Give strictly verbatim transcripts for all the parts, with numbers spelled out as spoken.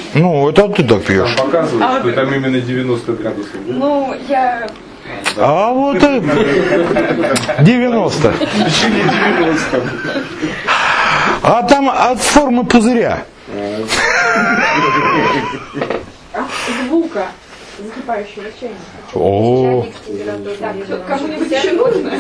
Ну, это ты так пьешь. Там показывают, а что там именно девяносто градусов. Ну, я... А вот это девяносто. девяносто. А там от формы пузыря. Звука закипающего чайника. О. Кому-нибудь еще нужно?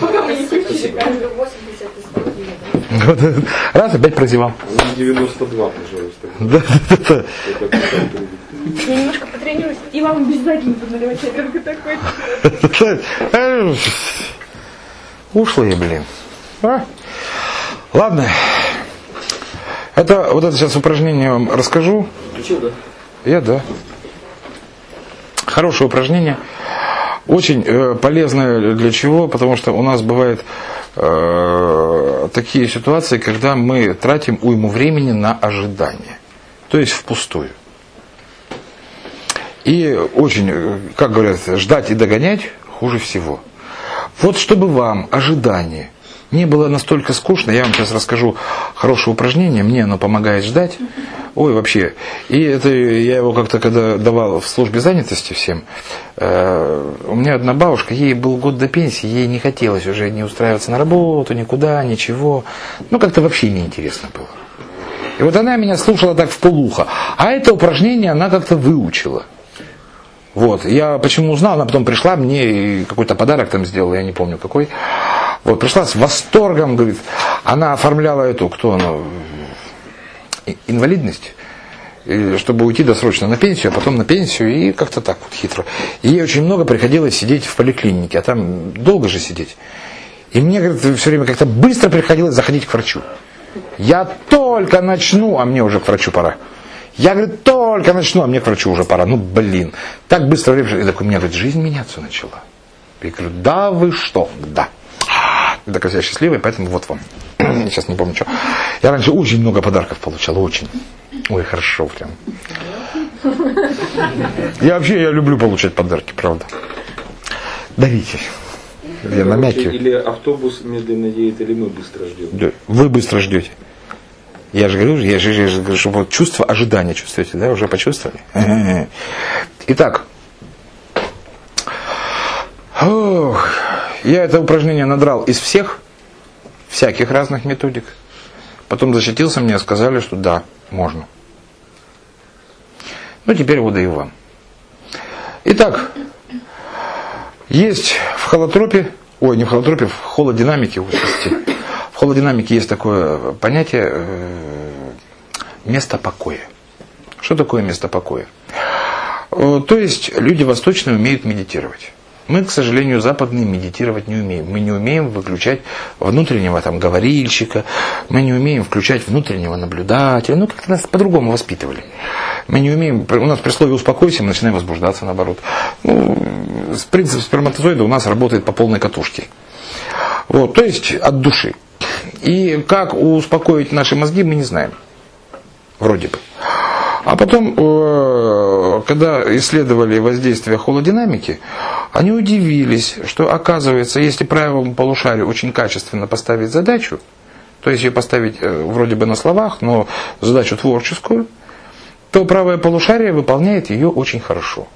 Раз, опять прозевал. девяносто два, пожалуйста. Да, да, да. Я немножко потренируюсь, и вам без ноги буду наливать чай, только такой. Ушлые, блин. А? Ладно. Это вот это сейчас упражнение вам расскажу. Включил, да? Я, да. Хорошее упражнение. Очень э, полезное для чего? Потому что у нас бывают э, такие ситуации, когда мы тратим уйму времени на ожидание. То есть впустую. И очень, как говорят, ждать и догонять хуже всего. Вот чтобы вам ожидание не было настолько скучно, я вам сейчас расскажу хорошее упражнение, мне оно помогает ждать. Ой, вообще. И это я его как-то когда давал в службе занятости всем. Э, у меня одна бабушка, ей был год до пенсии, ей не хотелось уже не устраиваться на работу, никуда, ничего. Ну, как-то вообще неинтересно было. И вот она меня слушала так вполуха. А это упражнение она как-то выучила. Вот. Я почему узнал, она потом пришла мне и какой-то подарок там сделала, я не помню какой. Вот, пришла с восторгом, говорит, она оформляла эту, кто она, инвалидность, чтобы уйти досрочно на пенсию, а потом на пенсию, и как-то так вот хитро. И ей очень много приходилось сидеть в поликлинике, а там долго же сидеть. И мне, говорит, все время как-то быстро приходилось заходить к врачу. Я только начну, а мне уже к врачу пора. Я, говорит, только начну, а мне к врачу уже пора. Ну, блин, так быстро время. И такой, у меня, говорит, жизнь меняться начала. Я говорю, да вы что? Да. Так я счастливый, поэтому вот вам. Сейчас не помню, что. Я раньше очень много подарков получал, очень. Ой, хорошо прям. Я вообще, я люблю получать подарки, правда. Дарите. Я намякиваю. Или автобус медленно едет, или мы быстро ждем. Да, вы быстро ждете. Я же говорю, я же, я же говорю, что вот чувство ожидания чувствуете, да, уже почувствовали? Итак. Ох, я это упражнение надрал из всех, всяких разных методик. Потом защитился, мне сказали, что да, можно. Ну, теперь его даю вам. Итак, есть в холотропе, ой, не в холотропе, в холодинамике, в холодинамике есть такое понятие э, место покоя. Что такое место покоя? Э, то есть люди восточные умеют медитировать. Мы, к сожалению, западные медитировать не умеем. Мы не умеем выключать внутреннего там говорильщика, мы не умеем включать внутреннего наблюдателя. Ну, как-то нас по-другому воспитывали. Мы не умеем, у нас при слове «успокойся» мы начинаем возбуждаться, наоборот. Ну, принцип сперматозоида у нас работает по полной катушке. Вот, то есть от души. И как успокоить наши мозги, мы не знаем. Вроде бы. А потом, когда исследовали воздействие холодинамики, они удивились, что оказывается, если правому полушарию очень качественно поставить задачу, то есть ее поставить вроде бы на словах, но задачу творческую, то правое полушарие выполняет ее очень хорошо.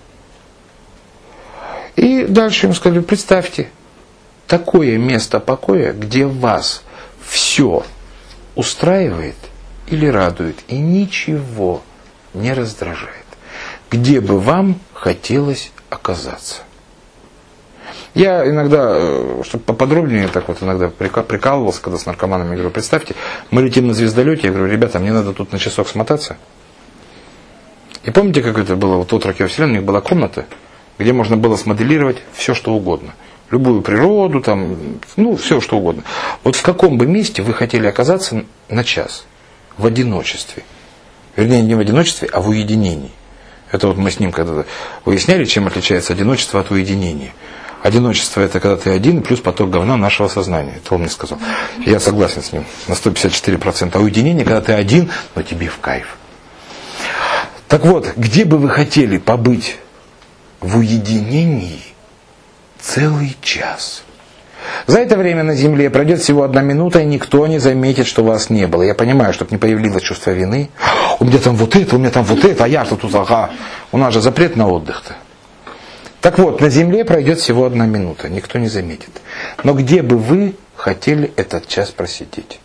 И дальше им сказали, представьте, такое место покоя, где вас все устраивает или радует, и ничего не раздражает. Где бы вам хотелось оказаться? Я иногда, чтобы поподробнее, так вот иногда прикалывался, когда с наркоманами говорю, представьте, мы летим на звездолете, я говорю, ребята, мне надо тут на часок смотаться. И помните, как это было, вот «Отрок Вселенной», у них была комната, где можно было смоделировать все, что угодно. Любую природу, там, ну, все, что угодно. Вот в каком бы месте вы хотели оказаться на час? В одиночестве. Вернее, не в одиночестве, а в уединении. Это вот мы с ним когда-то выясняли, чем отличается одиночество от уединения. Одиночество — это когда ты один, плюс поток говна нашего сознания. Это он мне сказал. Я согласен с ним на сто пятьдесят четыре процента. А уединение, когда ты один, но тебе в кайф. Так вот, где бы вы хотели побыть в уединении целый час? За это время на Земле пройдет всего одна минута, и никто не заметит, что вас не было. Я понимаю, чтобы не появилось чувство вины. у меня там вот это, у меня там вот это, а я-то тут, ага. У нас же запрет на отдых-то. Так вот, на земле пройдет всего одна минута, никто не заметит. Но где бы вы хотели этот час просидеть?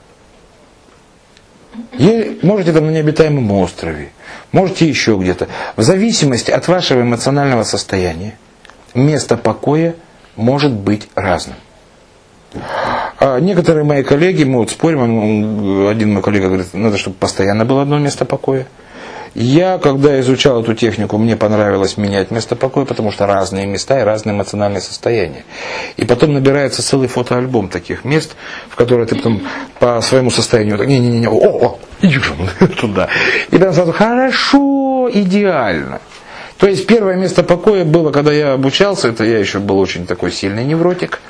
И можете там на необитаемом острове, можете еще где-то. В зависимости от вашего эмоционального состояния, место покоя может быть разным. А некоторые мои коллеги, мы вот спорим, один мой коллега говорит, надо, чтобы постоянно было одно место покоя. Я, когда изучал эту технику, мне понравилось менять место покоя, потому что разные места и разные эмоциональные состояния. И потом набирается целый фотоальбом таких мест, в которые ты потом по своему состоянию, не-не-не, о, о, иди туда. И там сразу хорошо, идеально. То есть первое место покоя было, когда я обучался, это я еще был очень такой сильный невротик.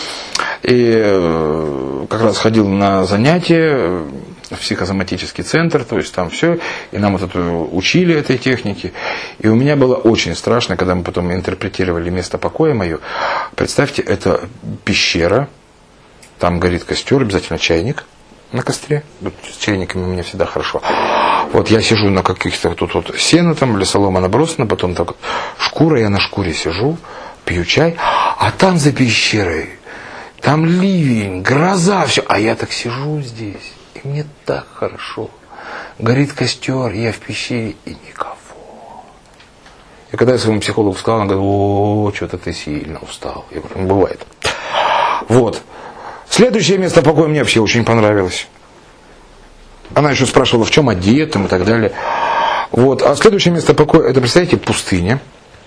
И как раз ходил на занятия в психосоматический центр, то есть там все, и нам вот это учили этой технике. И у меня было очень страшно, когда мы потом интерпретировали место покоя мое. Представьте, это пещера, там горит костер, обязательно чайник на костре. С чайниками у меня всегда хорошо. Вот я сижу на каких-то тут вот сено там, или солома набросана, потом так вот шкура, я на шкуре сижу, пью чай, а там за пещерой, там ливень, гроза, все, а я так сижу здесь, и мне так хорошо. Горит костер, я в пещере, и никого. И когда я своему психологу сказал, он говорит, о, что-то ты сильно устал. Я говорю, ну, бывает. Вот. Следующее место покоя мне вообще очень понравилось. Она еще спрашивала, в чем одет там, и так далее. Вот. А следующее место покоя, это, представляете, пустыня.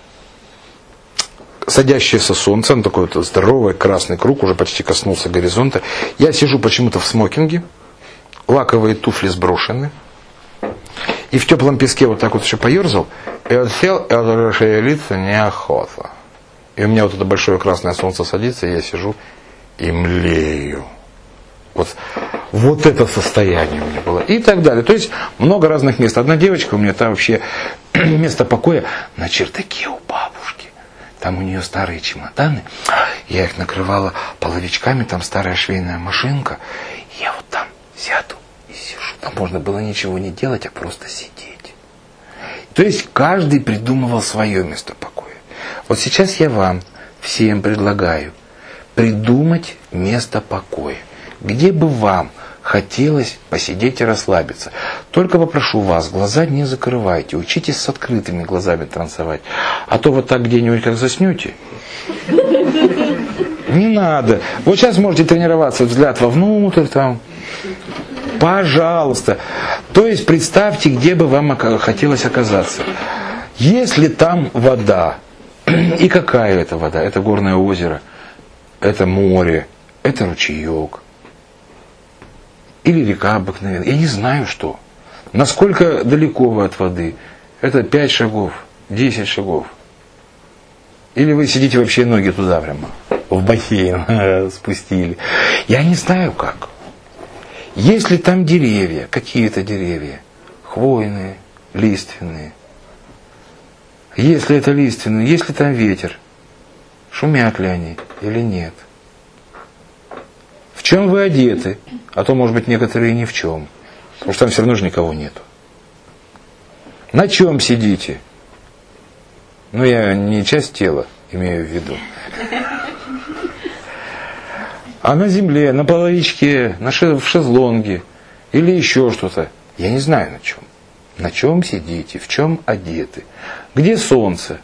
Садящееся солнце, он такой вот здоровый красный круг, уже почти коснулся горизонта. Я сижу почему-то в смокинге, лаковые туфли сброшены. И в теплом песке вот так вот еще поерзал. И он сел, и он шевелиться неохота. И у меня вот это большое красное солнце садится, и я сижу и млею. Вот, вот это состояние у меня было. И так далее. То есть много разных мест. Одна девочка у меня там вообще место покоя на чердаке у бабушки. Там у нее старые чемоданы. Я их накрывала половичками, там старая швейная машинка. И я вот там сяду и сижу. Там можно было ничего не делать, а просто сидеть. То есть каждый придумывал свое место покоя. Вот сейчас я вам всем предлагаю придумать место покоя, где бы вам хотелось посидеть и расслабиться. Только попрошу вас, глаза не закрывайте, учитесь с открытыми глазами танцевать. А то вот так где-нибудь как заснете. Не надо. Вот сейчас можете тренироваться, взгляд вовнутрь там. Пожалуйста. То есть представьте, где бы вам хотелось оказаться. Если там вода, и какая это вода? Это горное озеро, это море, это ручеек. Или река обыкновенная. Я не знаю что. Насколько далеко вы от воды? Это пять шагов, десять шагов. Или вы сидите вообще ноги туда прямо, в бассейн спустили. Я не знаю как. Если там деревья, какие-то деревья, хвойные, лиственные. Если это лиственные, если там ветер, шумят ли они или нет? В чем вы одеты? А то, может быть, некоторые ни в чем. Потому что там все равно же никого нету. На чем сидите? Ну, я не часть тела имею в виду. А на земле, на половичке, на шез- в шезлонге или еще что-то. Я не знаю на чем. На чем сидите, в чем одеты. Где солнце?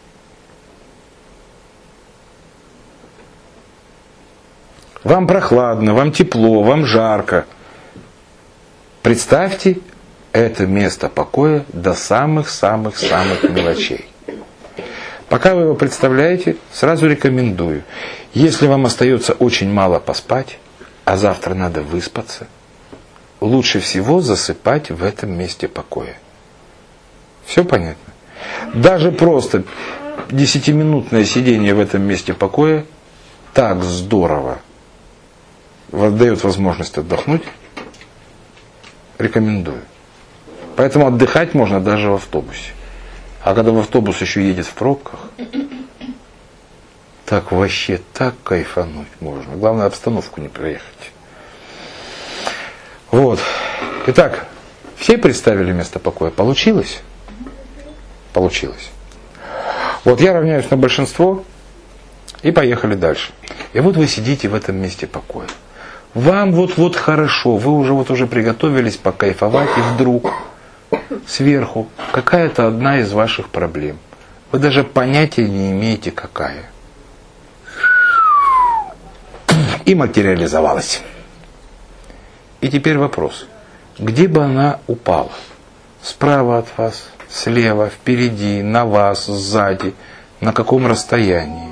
Вам прохладно, вам тепло, вам жарко. Представьте это место покоя до самых-самых-самых мелочей. Пока вы его представляете, сразу рекомендую. Если вам остается очень мало поспать, а завтра надо выспаться, лучше всего засыпать в этом месте покоя. Все понятно? Даже просто десятиминутное сидение в этом месте покоя так здорово дает возможность отдохнуть. Рекомендую. Поэтому отдыхать можно даже в автобусе. А когда в автобус еще едет в пробках, так вообще так кайфануть можно. Главное, обстановку не проехать. Вот. Итак, Все представили место покоя? Получилось? Получилось. Вот я равняюсь на большинство, и поехали дальше. И вот вы сидите в этом месте покоя. Вам вот-вот хорошо, вы уже вот уже приготовились покайфовать, и вдруг сверху какая-то одна из ваших проблем. Вы даже понятия не имеете, какая. И материализовалась. И теперь вопрос. Где бы она упала? Справа от вас, слева, впереди, на вас, сзади, на каком расстоянии?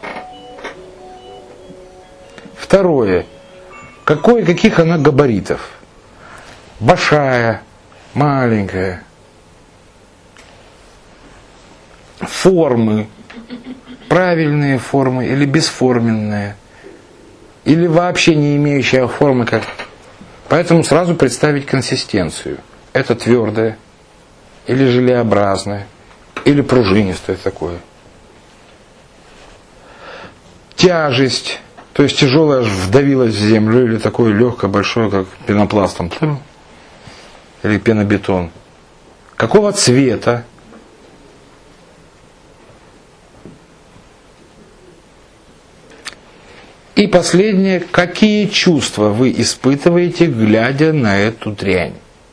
Второе. Какой, каких она габаритов? Большая, маленькая. Формы. Правильные формы или бесформенные. Или вообще не имеющая формы. Как... Поэтому сразу представить консистенцию. Это твердое, или желеобразное, или пружинистое такое. Тяжесть. То есть тяжелое аж вдавилось в землю, или такое легкое, большое, как пенопластом, или пенобетон. Какого цвета? И последнее, какие чувства вы испытываете, глядя на эту дрянь?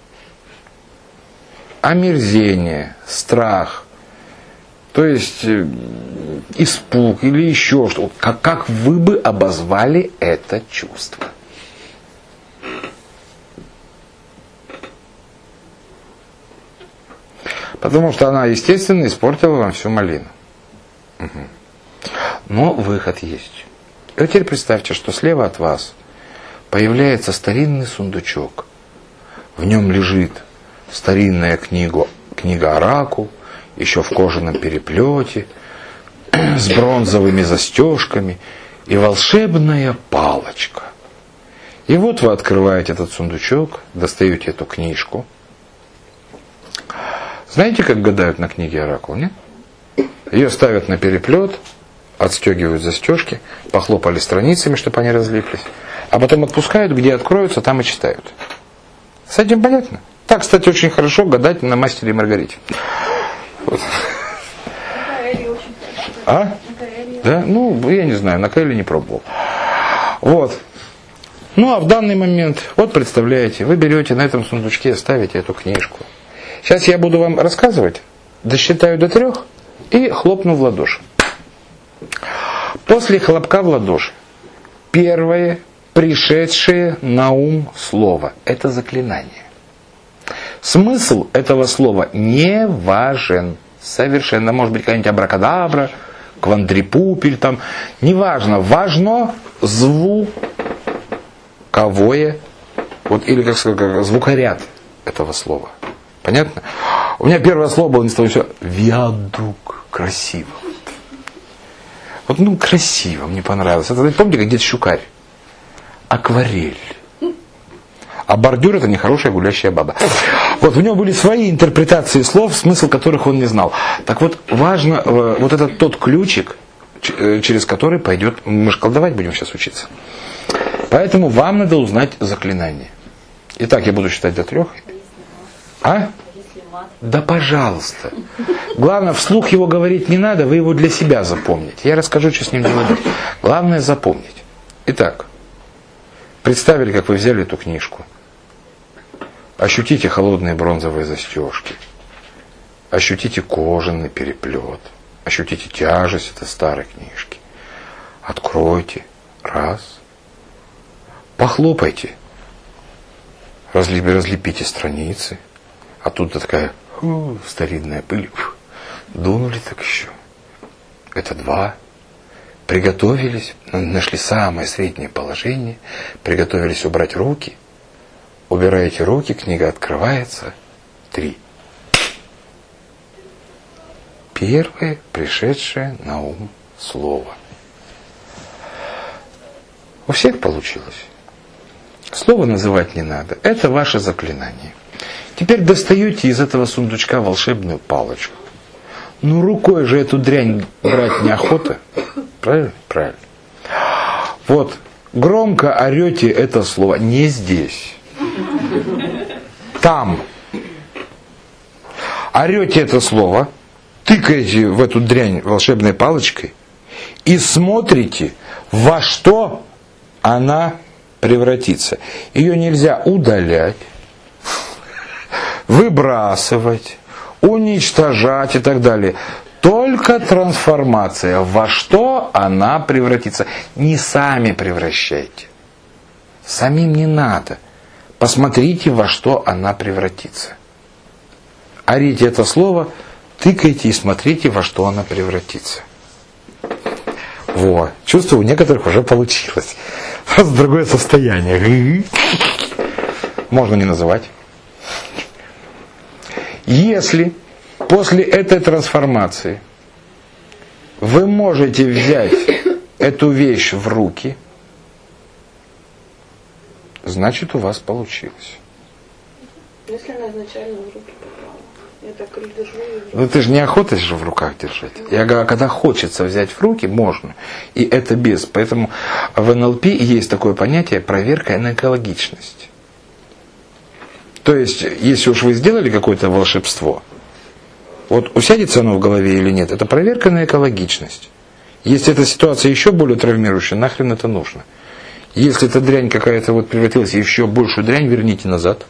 Омерзение, страх, то есть испуг или еще что-то. Как, как вы бы обозвали это чувство? Потому что она, естественно, испортила вам всю малину. Угу. Но выход есть. И вот теперь представьте, что слева от вас появляется старинный сундучок. В нем лежит старинная книга, книга «Оракул», еще в кожаном переплете, с бронзовыми застежками и волшебная палочка. И вот вы открываете этот сундучок, достаете эту книжку. Знаете, как гадают на книге «Оракул», нет? Ее ставят на переплет, отстегивают застежки, похлопали страницами, чтобы они разлиплись, а потом отпускают, где откроются, там и читают. С этим понятно? Так, кстати, очень хорошо гадать на «Мастере и Маргарите». Вот. А? Да? Ну, я не знаю, на Каэле не пробовал. Вот. Ну, а в данный момент, вот представляете, вы берете на этом сундучке, ставите эту книжку. Сейчас я буду вам рассказывать, досчитаю до трех и хлопну в ладоши. После хлопка в ладоши первое пришедшее на ум слово – это заклинание. Смысл этого слова не важен. Совершенно. Может быть, какая-нибудь абракадабра, квандрипупель там. Неважно. Важно звуковое, вот, или, как сказать, звукоряд этого слова. Понятно? У меня первое слово было не с того, все виадук. Красиво. Вот, ну, красиво, мне понравилось. Это, помните, как дед Щукарь? Акварель. А бордюр — это нехорошая гулящая баба. Вот в нем были свои интерпретации слов, смысл которых он не знал. Так вот, важно, вот этот тот ключик, через который пойдет... Мы же колдовать будем сейчас учиться. Поэтому вам надо узнать заклинание. Итак, я буду считать до трех. А? Да пожалуйста. Главное, вслух его говорить не надо, вы его для себя запомните. Я расскажу, что с ним делать. Главное запомнить. Итак, представили, как вы взяли эту книжку. Ощутите холодные бронзовые застежки. Ощутите кожаный переплет. Ощутите тяжесть этой старой книжки. Откройте. Раз. Похлопайте. Разлепите страницы. Оттуда такая фу, старинная пыль. Фу. Дунули так еще. Это два. Приготовились, нашли самое среднее положение, приготовились убрать руки. Убираете руки, книга открывается. Три. Первое пришедшее на ум слово. У всех получилось. Слово называть не надо. Это ваше заклинание. Теперь достаете из этого сундучка волшебную палочку. Ну, рукой же эту дрянь брать неохота. Правильно? Правильно. Вот, громко орете это слово. Не здесь. Там. орете это слово, тыкаете в эту дрянь волшебной палочкой и смотрите, во что она превратится. Ее нельзя удалять, выбрасывать, уничтожать и так далее. Только трансформация. Во что она превратится. Не сами превращайте. Самим не надо. Посмотрите, во что она превратится. Орите это слово, тыкайте и смотрите, во что она превратится. Во, чувствую, у некоторых уже получилось. Раз другое состояние. Можно не называть. Если после этой трансформации вы можете взять эту вещь в руки, значит, у вас получилось. Если она изначально в руки попала, я так держу ее. Ну ты же не охота же в руках держать. Я говорю, когда хочется взять в руки, можно. И это без. Поэтому в эн эл пи есть такое понятие проверка на экологичность. То есть, если уж вы сделали какое-то волшебство, вот усядется оно в голове или нет, это проверка на экологичность. Если эта ситуация еще более травмирующая, нахрен это нужно? Если эта дрянь какая-то вот превратилась в еще большую дрянь, верните назад.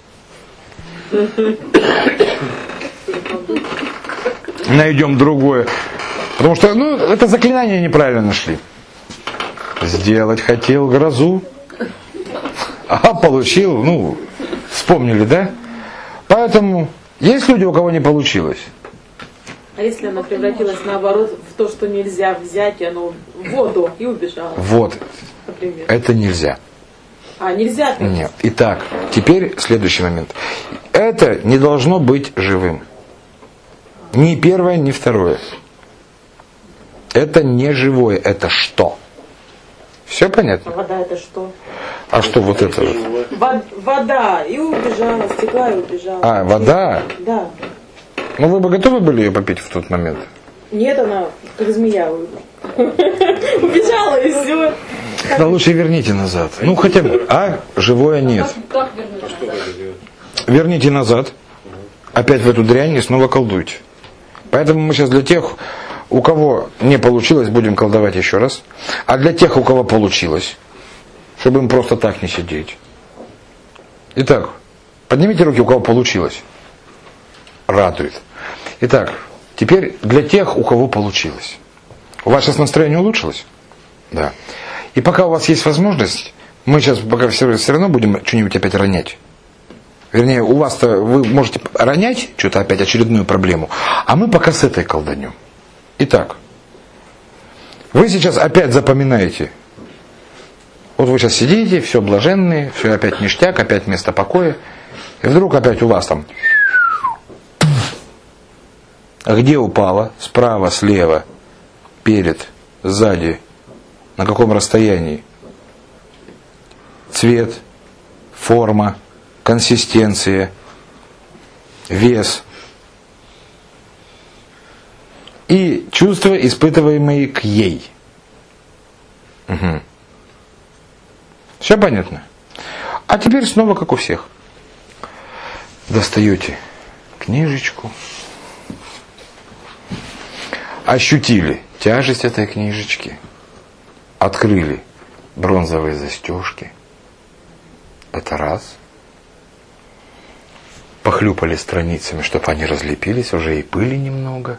Найдем другое. Потому что, ну, это заклинание неправильно нашли. Сделать хотел грозу, а получил, ну, вспомнили, да? Поэтому есть люди, у кого не получилось. А если она превратилась наоборот в то, что нельзя взять, и оно в воду и убежало? Вот. Например. Это нельзя. А, нельзя? Нет. Итак, теперь следующий момент. Это не должно быть живым. Ни первое, ни второе. Это не живое. Это что? Все понятно? А вода это что? А что вот это? Вод- вода. И убежала, стекла и убежала. А, вода? Да. Ну вы бы готовы были ее попить в тот момент? Нет, она как змея убежала и все. Да лучше верните назад. Ну хотя бы, а живое нет. Как вернуть? Верните назад, опять в эту дрянь и снова колдуйте. Поэтому мы сейчас для тех, у кого не получилось, будем колдовать еще раз. А для тех, у кого получилось, чтобы им просто так не сидеть. Итак, поднимите руки, у кого получилось. Радует. Итак, теперь для тех, у кого получилось. У вас сейчас настроение улучшилось? Да. И пока у вас есть возможность, мы сейчас пока все, все равно будем что-нибудь опять ронять. Вернее, у вас-то вы можете ронять что-то опять, очередную проблему, а мы пока с этой колданем. Итак, вы сейчас опять запоминаете. Вот вы сейчас сидите, все блаженные, все опять ништяк, опять место покоя. И вдруг опять у вас там... А где упало? Справа, слева, перед, сзади. На каком расстоянии? Цвет, форма, консистенция, вес. И чувства, испытываемые к ей. Угу. Все понятно? А теперь снова как у всех. Достаете книжечку. Ощутили тяжесть этой книжечки. Открыли бронзовые застежки. Это раз. Похлюпали страницами, чтобы они разлепились, уже и пыли немного.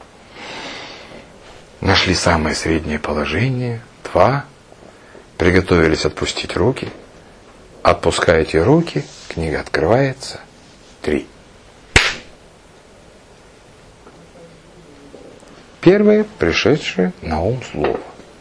Нашли самое среднее положение. Два. Приготовились отпустить руки. Отпускаете руки, книга открывается. Три. Первое, пришедшее на ум слово.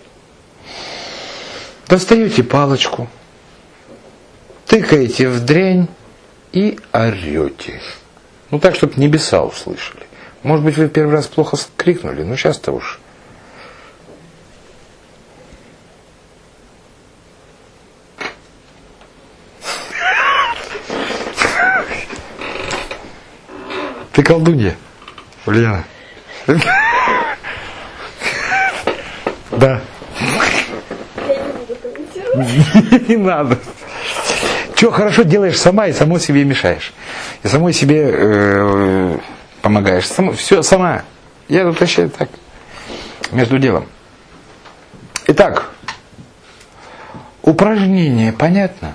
Достаете палочку, тыкаете в дрянь и орете. Ну так, чтобы небеса услышали. Может быть, вы первый раз плохо крикнули, но сейчас-то уж. Ты колдунья, Ульяна. Да. Я не буду комментировать. Не надо. Че хорошо делаешь сама и самой себе мешаешь. И самой себе э, помогаешь. Сам, все сама. Я тут вообще так, между делом. Итак, упражнение понятно?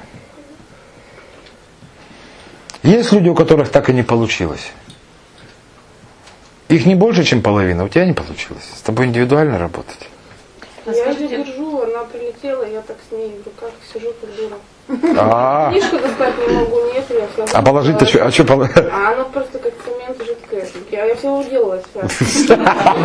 Есть люди, у которых так и не получилось. Их не больше, чем половина. У тебя не получилось. С тобой индивидуально работать. Я же держу, она прилетела, я так с ней в руках сижу, как дура. А, Книжку достать не могу, нет, я все. а положить-то что? А что положить? А она просто как цемент жидкая. Я, я все уделала вся.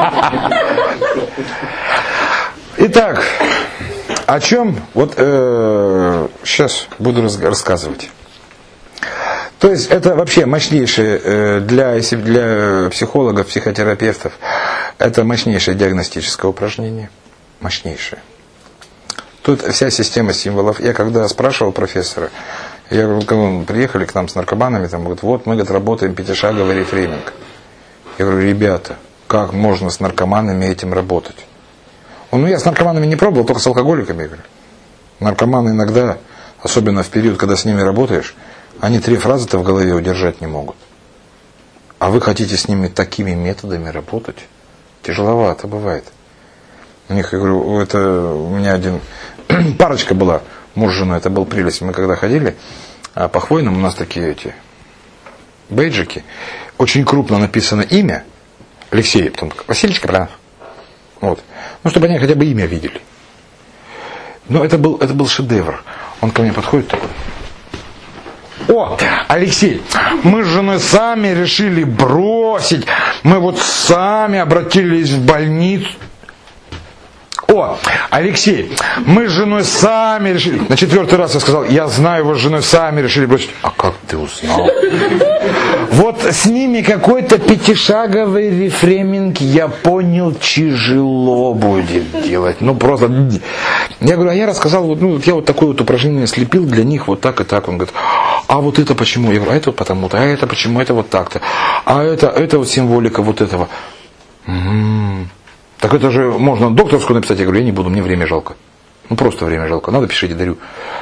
Итак, о чем вот э, сейчас буду раз- рассказывать. То есть это вообще мощнейшее э, для, если для психологов, психотерапевтов, это мощнейшее диагностическое упражнение. Мощнейшее. Тут вся система символов. Я когда спрашивал профессора, я говорю, когда мы приехали к нам с наркоманами, там говорят, вот мы говорит, работаем пятишаговый рефрейминг. Я говорю, ребята, как можно с наркоманами этим работать? Он, ну я с наркоманами не пробовал, только с алкоголиками. Я говорю. Наркоманы иногда, особенно в период, когда с ними работаешь, они три фразы-то в голове удержать не могут. А вы хотите с ними такими методами работать? Тяжеловато бывает. У них, я говорю, это у меня один парочка была, муж с женой, это был прелесть. Мы когда ходили по Хвойным, у нас такие эти бейджики, очень крупно написано имя Алексей, потом Васильевич Капранов. Вот. Ну, чтобы они хотя бы имя видели. Но это был, это был шедевр. Он ко мне подходит такой. О, Алексей, мы с женой сами решили бросить. Мы вот сами обратились в больницу. О, Алексей, мы с женой сами решили. На четвертый раз я сказал, я знаю, вы с женой сами решили бросить. А как ты узнал? Вот с ними какой-то пятишаговый рефрейминг, я понял, тяжело будет делать. Ну просто. Я говорю, а я рассказал, вот, ну, я вот такое вот упражнение слепил для них вот так и так. Он говорит, а вот это почему? Я говорю, а это вот потому-то, а это почему, это вот так-то. А это, это вот символика вот этого. М-м-м. Так это же можно докторскую написать. Я говорю, я не буду, мне время жалко. Ну просто время жалко. Надо, пишите, дарю.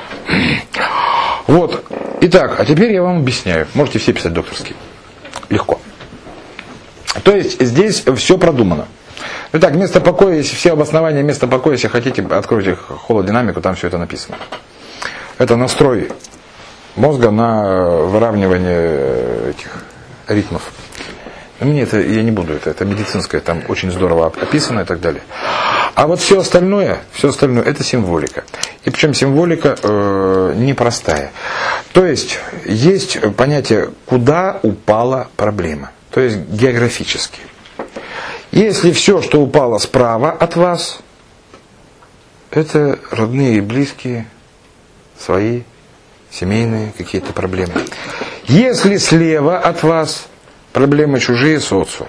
Вот. Итак, а теперь я вам объясняю. Можете все писать докторские. Легко. То есть здесь все продумано. Итак, место покоя, если все обоснования места покоя, если хотите, откройте холодинамику, там все это написано. Это настрой мозга на выравнивание этих ритмов. Мне это, я не буду, это, это медицинское, там очень здорово описано и так далее. А вот все остальное, все остальное, это символика. И причем символика э, непростая. То есть, есть понятие, куда упала проблема. То есть, географически. Если все, что упало справа от вас, это родные и близкие, свои, семейные какие-то проблемы. Если слева от вас, проблемы чужие, социум.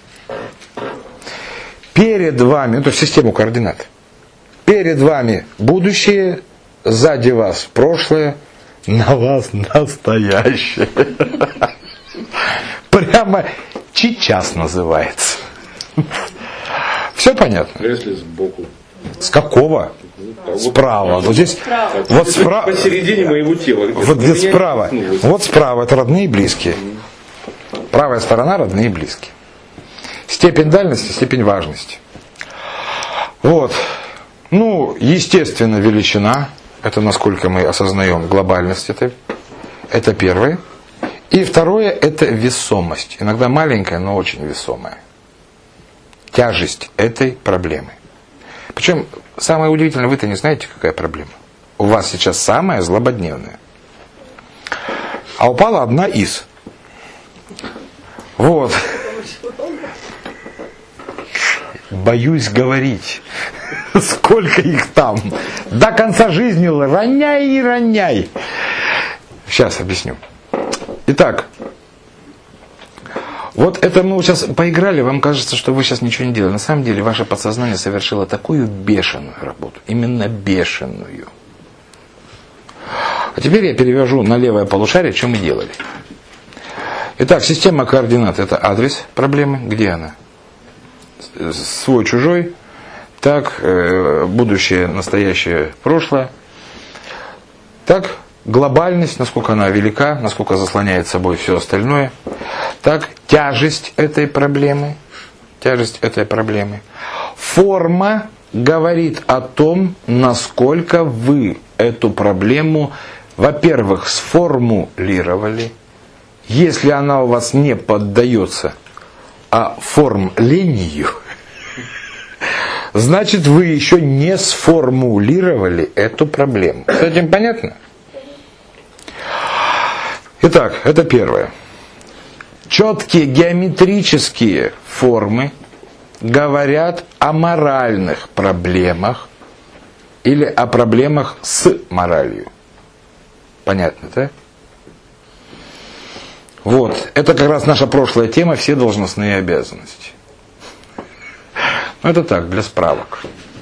Перед вами, ну, то есть систему координат. Перед вами будущее, сзади вас прошлое, на вас настоящее. Прямо сейчас называется. Все понятно? А если сбоку? С какого? Справа. Вот здесь, вот справа. Посередине моего тела. Вот здесь справа. Вот справа это родные и близкие. Правая сторона родные и близкие. Степень дальности, степень важности. Вот. Ну, естественно, величина. Это насколько мы осознаем глобальность этой. Это первое. И второе, это весомость. Иногда маленькая, но очень весомая. Тяжесть этой проблемы. Причем, самое удивительное, вы-то не знаете, какая проблема. У вас сейчас самая злободневная. А упала одна из. Вот. Боюсь говорить. Сколько их там. До конца жизни роняй и роняй. Сейчас объясню. Итак. Вот это мы сейчас поиграли, вам кажется, что вы сейчас ничего не делали. На самом деле ваше подсознание совершило такую бешеную работу. Именно бешеную. А теперь я перевожу на левое полушарие, что мы делали. Итак, система координат – это адрес проблемы. Где она? Свой-чужой. Так, будущее, настоящее, прошлое. Так, глобальность, насколько она велика, насколько заслоняет собой все остальное. Так, тяжесть этой проблемы. Тяжесть этой проблемы. Форма говорит о том, насколько вы эту проблему, во-первых, сформулировали. Если она у вас не поддается оформлению, значит, вы еще не сформулировали эту проблему. С этим понятно? Итак, это первое. Четкие геометрические формы говорят о моральных проблемах или о проблемах с моралью. Понятно, да? Вот, это как раз наша прошлая тема, все должностные обязанности. Ну, это так, для справок.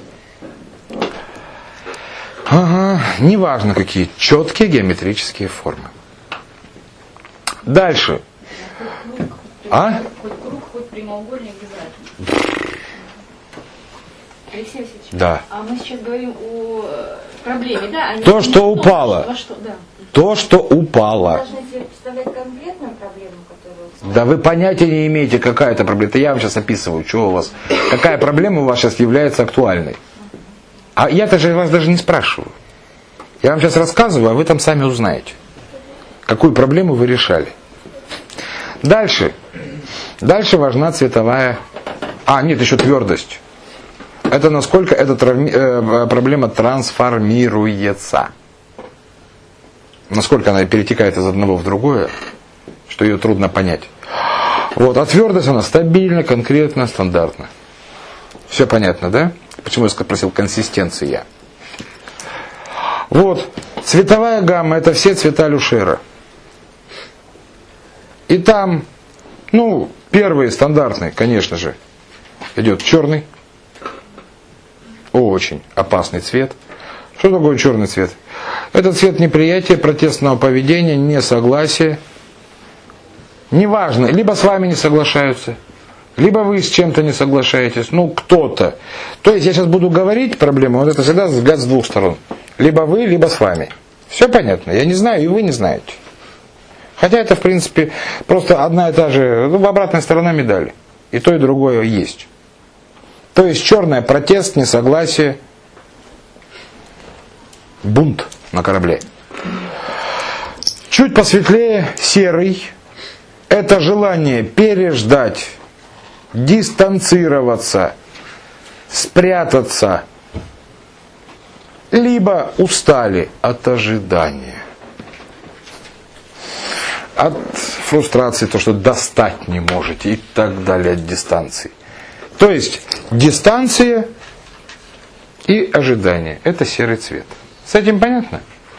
Ага, неважно какие, четкие геометрические формы. Дальше. А? Хоть круг, хоть прямоугольник, без разницы. Алексей Васильевич, Да. а мы сейчас говорим о проблеме, да? А не То, о что том, упало. Во что, да. То, что упало. Должны себе представлять конкретную проблему, которую... Да вы понятия не имеете, какая это проблема. Это я вам сейчас описываю, что у вас. Какая проблема у вас сейчас является актуальной. А я-то же вас даже не спрашиваю. Я вам сейчас рассказываю, а вы там сами узнаете, какую проблему вы решали. Дальше. Дальше важна цветовая... А, нет, еще твердость. Это насколько эта травми... э, проблема трансформируется. Насколько она перетекает из одного в другое, что ее трудно понять. Вот. А твердость она стабильна, конкретна, стандартна. Все понятно, да? Почему я спросил консистенция? Вот. Цветовая гамма — это все цвета Люшера. И там, ну, первый стандартный, конечно же, идет черный. Очень опасный цвет. Что такое черный цвет? Это цвет неприятия, протестного поведения, несогласия. Неважно, либо с вами не соглашаются, либо вы с чем-то не соглашаетесь, ну кто-то. То есть я сейчас буду говорить проблему, вот это всегда взгляд с двух сторон. Либо вы, либо с вами. Все понятно? Я не знаю, и вы не знаете. Хотя это, в принципе, просто одна и та же, ну, обратная сторона медали. И то, и другое есть. То есть черное — протест, несогласие, бунт на корабле. Чуть посветлее серый — это желание переждать, дистанцироваться, спрятаться, либо устали от ожидания. От фрустрации, то, что достать не можете и так далее, от дистанции. То есть дистанция и ожидание — это серый цвет. С этим понятно?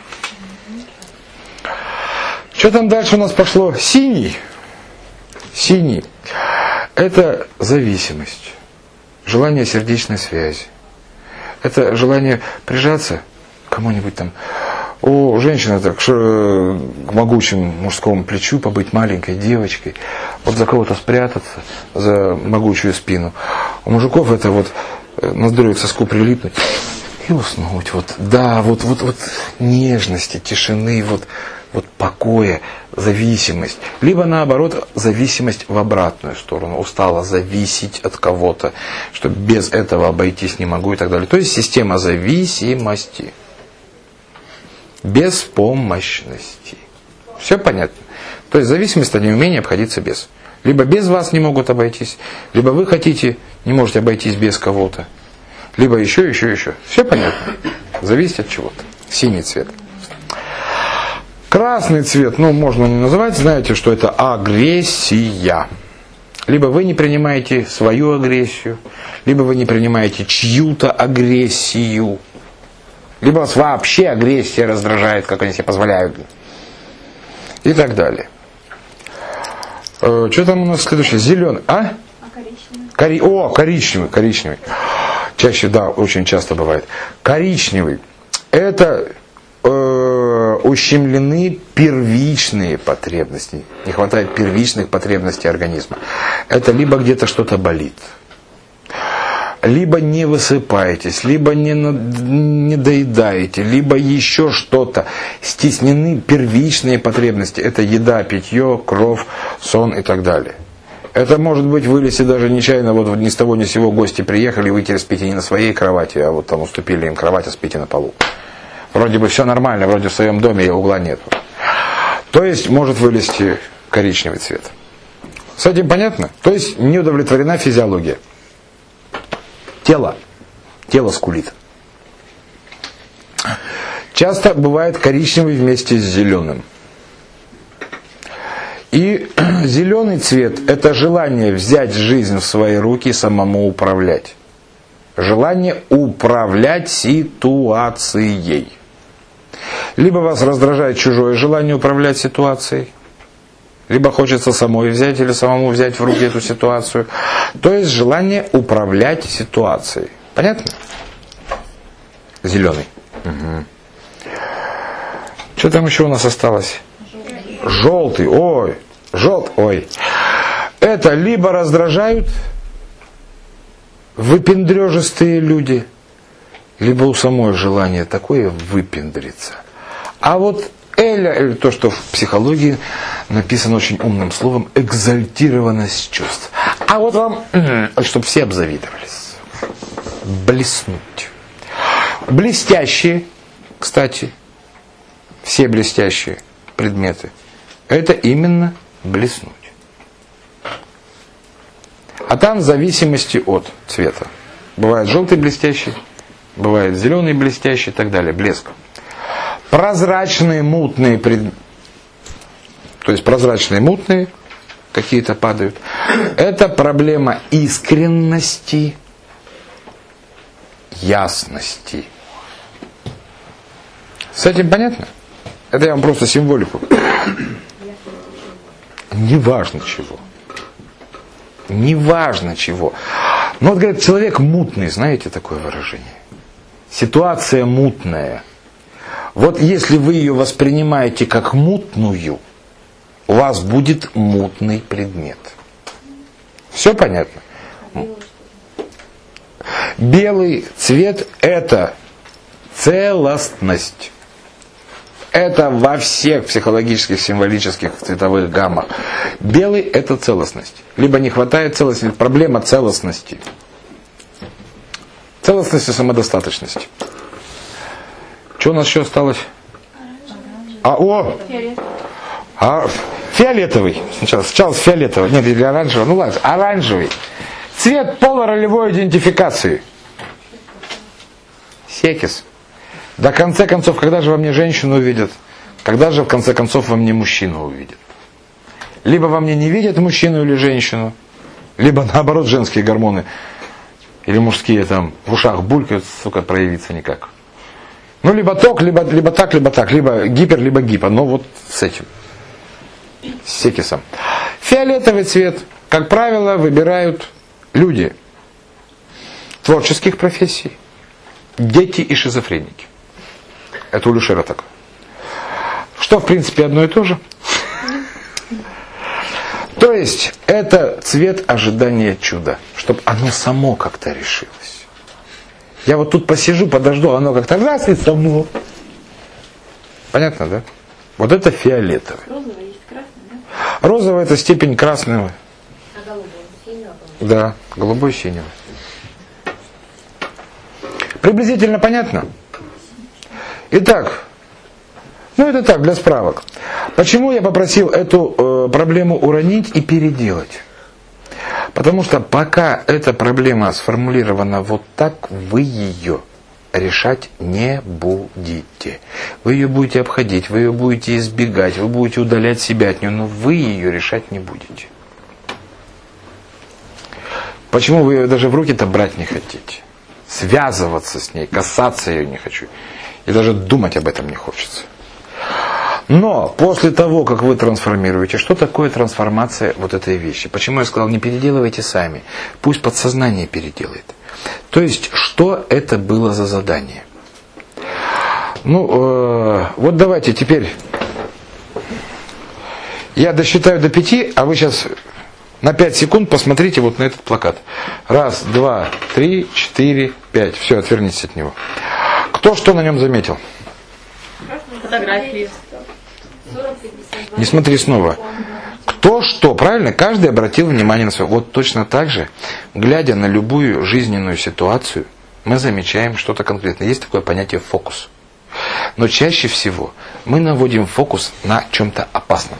Что там дальше у нас пошло? Синий. Синий — это зависимость, желание сердечной связи. Это желание прижаться к кому-нибудь там. У женщины так, к могучему мужскому плечу, побыть маленькой девочкой, вот за кого-то спрятаться, за могучую спину. У мужиков это вот ноздрю к соску прилипнуть и уснуть. Вот, да, вот, вот, вот нежности, тишины, вот, вот покоя, зависимость. Либо наоборот, зависимость в обратную сторону. Устала зависеть от кого-то, что без этого обойтись не могу и так далее. То есть система зависимости. Беспомощности. Все понятно? То есть зависимость от неумения обходиться без. Либо без вас не могут обойтись, либо вы хотите, не можете обойтись без кого-то. Либо еще, еще, еще. Все понятно? Зависит от чего-то. Синий цвет. Красный цвет, ну, можно не называть, знаете, что это агрессия. Либо вы не принимаете свою агрессию, либо вы не принимаете чью-то агрессию. Либо вас вообще агрессия раздражает, как они себе позволяют. И так далее. Э, что там у нас следующее? Зеленый. А? А коричневый? Кори... О, коричневый, коричневый. Чаще, да, очень часто бывает. Коричневый. Это э, ущемлены первичные потребности. Не хватает первичных потребностей организма. Это либо где-то что-то болит. либо не высыпаетесь, либо не, не доедаете, либо еще что-то, стеснены первичные потребности, это еда, питье, кровь, сон и так далее. Это может быть вылезти даже нечаянно, вот ни с того ни с сего гости приехали, вы теперь спите не на своей кровати, а вот там уступили им кровать, а спите на полу. Вроде бы все нормально, вроде в своем доме угла нет. То есть может вылезти коричневый цвет. С этим понятно? То есть не удовлетворена физиология. Тело. Тело скулит. Часто бывает коричневый вместе с зеленым. И зеленый цвет – это желание взять жизнь в свои руки и самому управлять. Желание управлять ситуацией. Либо вас раздражает чужое желание управлять ситуацией, либо хочется самой взять или самому взять в руки эту ситуацию. То есть желание управлять ситуацией. Понятно? Зеленый. Угу. Что там еще у нас осталось? Желтый. Ой. Желтый. Ой. Это либо раздражают выпендрежистые люди, либо у самой желание такое выпендриться. А вот Эля, или то, что в психологии написано очень умным словом, экзальтированность чувств. А вот вам, чтобы все обзавидовались. Блеснуть. Блестящие, кстати, все блестящие предметы, это именно блеснуть. А там в зависимости от цвета. Бывает желтый блестящий, бывает зеленый блестящий и так далее, блеск. Прозрачные, мутные предметы, то есть прозрачные, мутные, какие-то падают. Это проблема искренности, ясности. С этим понятно? Это я вам просто символику. Неважно чего. Неважно чего. Но вот говорят, человек мутный, знаете такое выражение? Ситуация мутная. Вот если вы ее воспринимаете как мутную, у вас будет мутный предмет. Все понятно? Белый цвет – это целостность. Это во всех психологических, символических цветовых гаммах. Белый – это целостность. Либо не хватает целостности, проблема целостности. Целостность и самодостаточность. Что у нас еще осталось? А, о! А, фиолетовый. Сначала, сначала с фиолетового. Нет, или оранжевый. Ну ладно, оранжевый. Цвет полуролевой идентификации. Секис. До конца концов, когда же во мне женщину увидят? Когда же в конце концов во мне мужчину увидят? Либо во мне не видят мужчину или женщину, либо наоборот женские гормоны или мужские там в ушах булькают, сука, проявиться никак. Ну, либо ток, либо, либо так, либо так, либо гипер, либо гипо. Но вот с этим. С секисом. Фиолетовый цвет, как правило, выбирают люди творческих профессий, дети и шизофреники. Это у Люшера так. Что, в принципе, одно и то же. То есть, это цвет ожидания чуда, чтобы оно само как-то решилось. Я вот тут посижу, подожду, оно как-то раз и само. Понятно, да? Вот это фиолетовый. Розовый есть красный, да? Розовый – это степень красного. А голубой? Синего? Да, голубой, синего. Приблизительно понятно? Итак, ну это так, для справок. Почему я попросил эту э, проблему уронить и переделать? Потому что пока эта проблема сформулирована вот так, вы ее решать не будете. Вы ее будете обходить, вы ее будете избегать, вы будете удалять себя от нее, но вы ее решать не будете. Почему вы ее даже в руки-то брать не хотите? Связываться с ней, касаться ее не хочу. И даже думать об этом не хочется. Но после того, как вы трансформируете, что такое трансформация вот этой вещи? Почему я сказал, не переделывайте сами. Пусть подсознание переделает. То есть, что это было за задание? Ну, э, вот давайте теперь. Я досчитаю до пяти, а вы сейчас На пять секунд посмотрите вот на этот плакат. Раз, два, три, четыре, пять. Все, отвернитесь от него. Кто что на нем заметил? Фотографии. Не смотри снова. Кто что, правильно? Каждый обратил внимание на свое. Вот точно так же, глядя на любую жизненную ситуацию, мы замечаем что-то конкретное. Есть такое понятие фокус. Но чаще всего мы наводим фокус на чем-то опасном.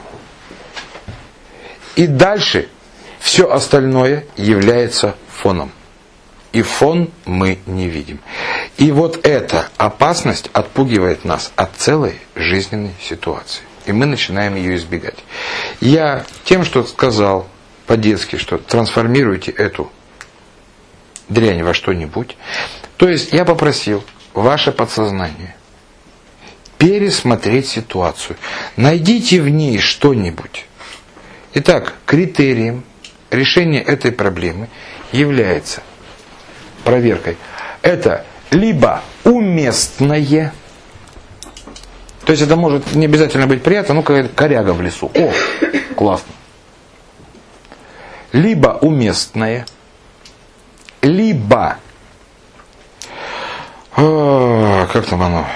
И дальше все остальное является фоном. И фон мы не видим. И вот эта опасность отпугивает нас от целой жизненной ситуации. И мы начинаем ее избегать. Я тем, что сказал по-детски, что трансформируйте эту дрянь во что-нибудь. То есть я попросил ваше подсознание пересмотреть ситуацию. Найдите в ней что-нибудь. Итак, критерием решения этой проблемы является проверкой. Это либо уместное, то есть это может не обязательно быть приятно, ну какая-то коряга в лесу. О, классно. Либо уместное, либо э, как там оно?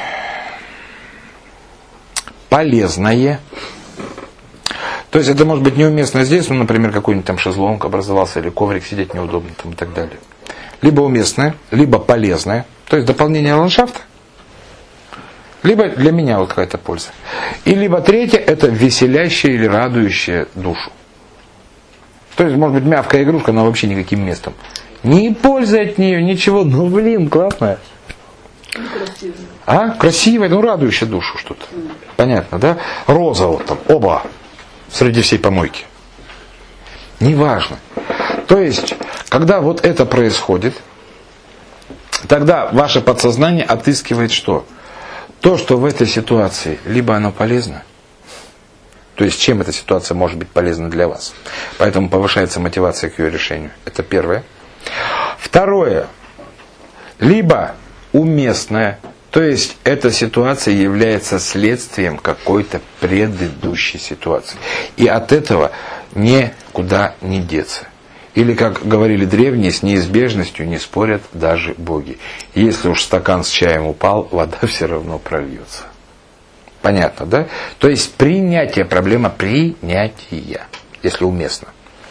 Полезное. То есть это может быть неуместно здесь, ну, например, какой-нибудь там шезлонг образовался, или коврик, сидеть неудобно там, и так далее. Либо уместное, либо полезное, то есть дополнение ландшафта, либо для меня вот какая-то польза. И либо третье, это веселящее или радующее душу. То есть, может быть, мягкая игрушка, но вообще никаким местом. Ни пользы от нее, ничего, ну блин, классная. Красиво. А? Красивая, ну радующая душу что-то. Понятно, да? Роза вот там, оба, среди всей помойки. Неважно. То есть, когда вот это происходит, тогда ваше подсознание отыскивает что? То, что в этой ситуации либо оно полезно, то есть чем эта ситуация может быть полезна для вас. Поэтому повышается мотивация к ее решению. Это первое. Второе. Либо уместное, то есть эта ситуация является следствием какой-то предыдущей ситуации. И от этого никуда не деться. Или, как говорили древние, с неизбежностью не спорят даже боги. Если уж стакан с чаем упал, вода все равно прольется. Понятно, да? То есть принятие, проблема принятия, если уместно.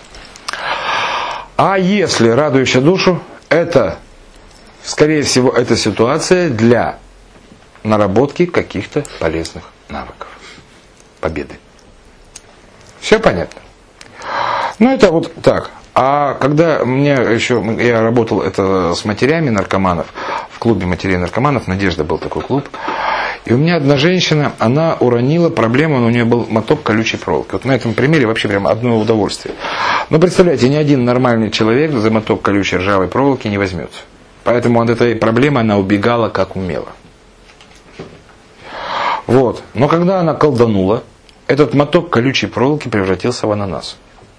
А если радующая душу, это, скорее всего, это ситуация для наработки каких-то полезных навыков. Победы. Все понятно? Ну, это вот так. А когда мне еще, я работал это с матерями наркоманов, в клубе матерей наркоманов, Надежда был такой клуб, и у меня одна женщина, она уронила проблему, у нее был моток колючей проволоки. Вот на этом примере вообще прям одно удовольствие. Но представляете, ни один нормальный человек за моток колючей ржавой проволоки не возьмется. Поэтому от этой проблемы она убегала как умела. Вот. Но когда она колданула, этот моток колючей проволоки превратился в ананас.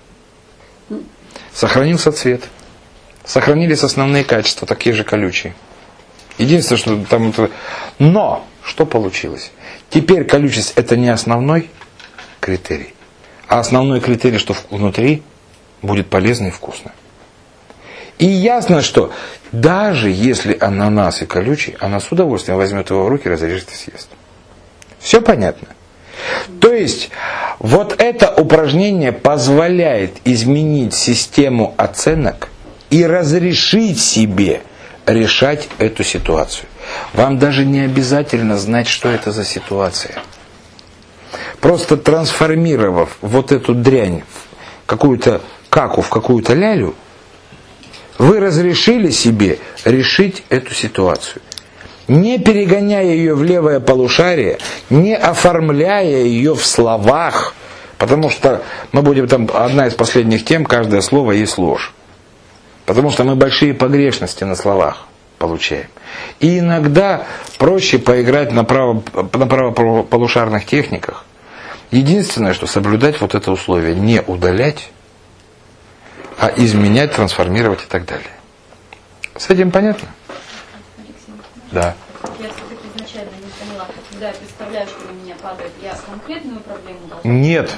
Сохранился цвет. Сохранились основные качества, такие же колючие. Единственное, что там... Но! Что получилось? Теперь колючесть это не основной критерий. А основной критерий, что внутри будет полезно и вкусно. И ясно, что даже если ананас и колючий, она с удовольствием возьмет его в руки, разрежет и съест. Все понятно? То есть, вот это упражнение позволяет изменить систему оценок и разрешить себе решать эту ситуацию. Вам даже не обязательно знать, что это за ситуация. Просто трансформировав вот эту дрянь в какую-то каку, в какую-то лялю, вы разрешили себе решить эту ситуацию. Не перегоняя ее в левое полушарие, не оформляя ее в словах, потому что мы будем там, одна из последних тем, каждое слово есть ложь. Потому что мы большие погрешности на словах получаем. И иногда проще поиграть на, право, на правополушарных техниках. Единственное, что соблюдать вот это условие, не удалять, а изменять, трансформировать и так далее. С этим понятно? Да. Я все-таки изначально не поняла, когда я представляю, что на меня падает, я конкретную проблему должна... Нет.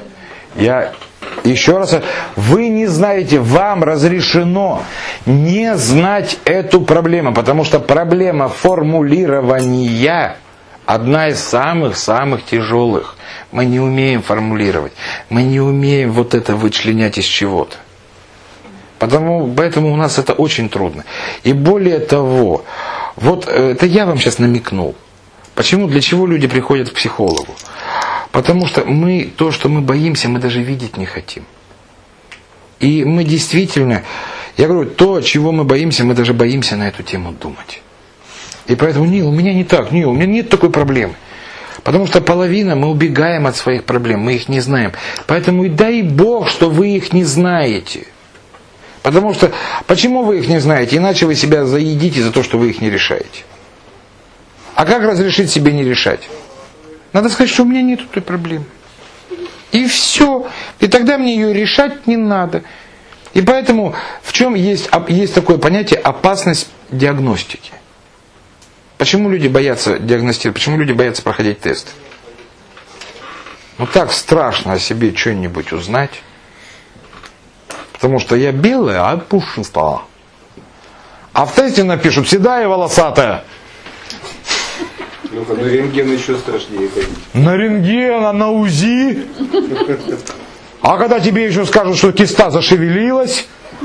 Я еще раз, вы не знаете, вам разрешено не знать эту проблему, потому что проблема формулирования одна из самых-самых тяжелых. Мы не умеем формулировать, мы не умеем вот это вычленять из чего-то. Потому, поэтому у нас это очень трудно. И более того, вот это я вам сейчас намекнул. Почему, для чего люди приходят к психологу? Потому что мы, то, что мы боимся, мы даже видеть не хотим. И мы действительно, я говорю, то, чего мы боимся, мы даже боимся на эту тему думать. И поэтому, Нил, у меня не так, Нил, у меня нет такой проблемы. Потому что половина, мы убегаем от своих проблем, мы их не знаем. Поэтому и дай Бог, что вы их не знаете. Потому что, почему вы их не знаете? Иначе вы себя заедите за то, что вы их не решаете. А как разрешить себе не решать? Надо сказать, что у меня нет той проблемы. И все. И тогда мне ее решать не надо. И поэтому в чем есть, есть такое понятие опасность диагностики. Почему люди боятся диагностировать? Почему люди боятся проходить тест? Ну так страшно о себе что-нибудь узнать. Потому что я белая, а пушистая. А в тесте напишут седая и волосатая. Ну, на рентген еще страшнее ходить. На рентген, а на УЗИ? А когда тебе еще скажут, что киста зашевелилась?